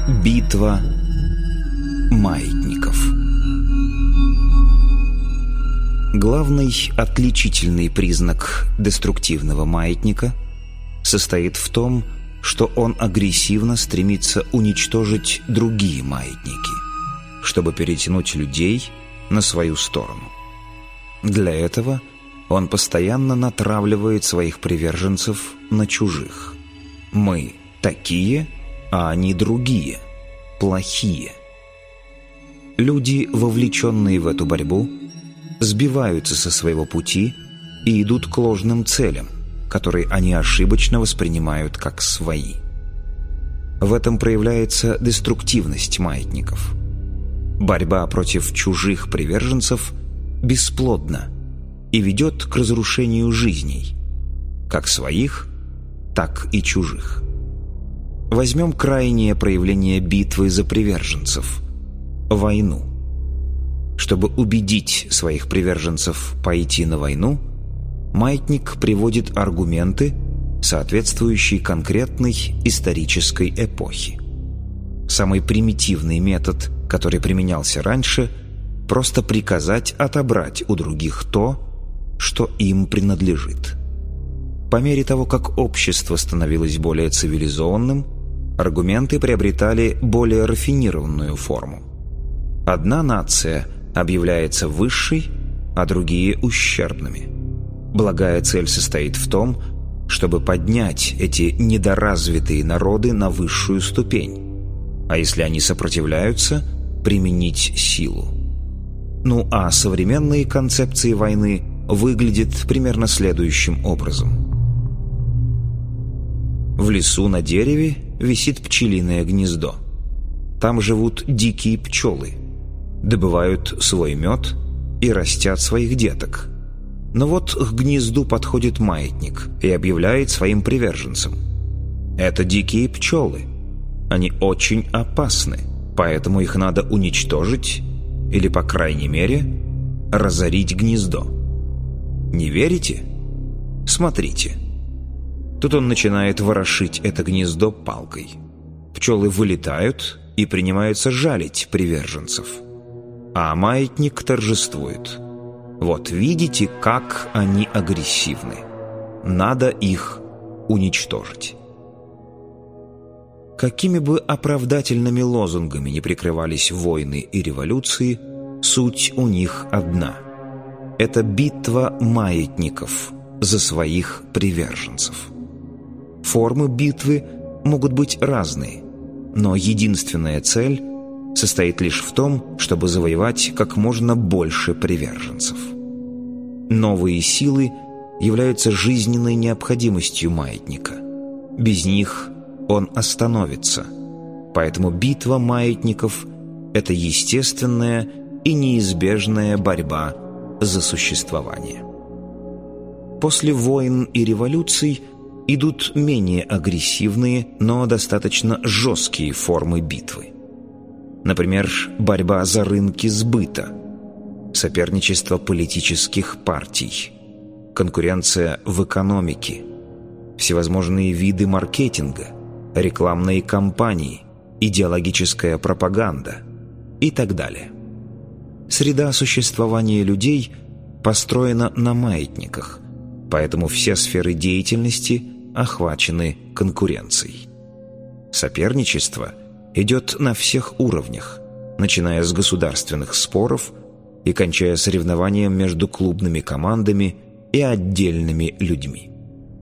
Битва маятников. Главный отличительный признак деструктивного маятника состоит в том, что он агрессивно стремится уничтожить другие маятники, чтобы перетянуть людей на свою сторону. Для этого он постоянно натравливает своих приверженцев на чужих. Мы такие, а они другие, плохие. Люди, вовлеченные в эту борьбу, сбиваются со своего пути и идут к ложным целям, которые они ошибочно воспринимают как свои. В этом проявляется деструктивность маятников. Борьба против чужих приверженцев бесплодна и ведет к разрушению жизней, как своих, так и чужих. Возьмем крайнее проявление битвы за приверженцев – войну. Чтобы убедить своих приверженцев пойти на войну, маятник приводит аргументы, соответствующие конкретной исторической эпохе. Самый примитивный метод, который применялся раньше – просто приказать отобрать у других то, что им принадлежит. По мере того, как общество становилось более цивилизованным, аргументы приобретали более рафинированную форму. Одна нация объявляется высшей, а другие – ущербными. Благая цель состоит в том, чтобы поднять эти недоразвитые народы на высшую ступень, а если они сопротивляются, применить силу. Ну а современные концепции войны выглядят примерно следующим образом. В лесу на дереве висит пчелиное гнездо. Там живут дикие пчелы, добывают свой мед и растят своих деток. Но вот к гнезду подходит маятник и объявляет своим приверженцам: это дикие пчелы. Они очень опасны, поэтому их надо уничтожить или, по крайней мере, разорить гнездо. Не верите? Смотрите. Тут он начинает ворошить это гнездо палкой. Пчелы вылетают и принимаются жалить приверженцев. А маятник торжествует. Вот видите, как они агрессивны. Надо их уничтожить. Какими бы оправдательными лозунгами ни прикрывались войны и революции, суть у них одна. Это битва маятников за своих приверженцев. Формы битвы могут быть разные, но единственная цель состоит лишь в том, чтобы завоевать как можно больше приверженцев. Новые силы являются жизненной необходимостью маятника. Без них он остановится. Поэтому битва маятников – это естественная и неизбежная борьба за существование. После войн и революций идут менее агрессивные, но достаточно жесткие формы битвы. Например, борьба за рынки сбыта, соперничество политических партий, конкуренция в экономике, всевозможные виды маркетинга, рекламные кампании, идеологическая пропаганда и так далее. Среда существования людей построена на маятниках, поэтому все сферы деятельности охвачены конкуренцией. Соперничество идет на всех уровнях, начиная с государственных споров и кончая соревнованием между клубными командами и отдельными людьми.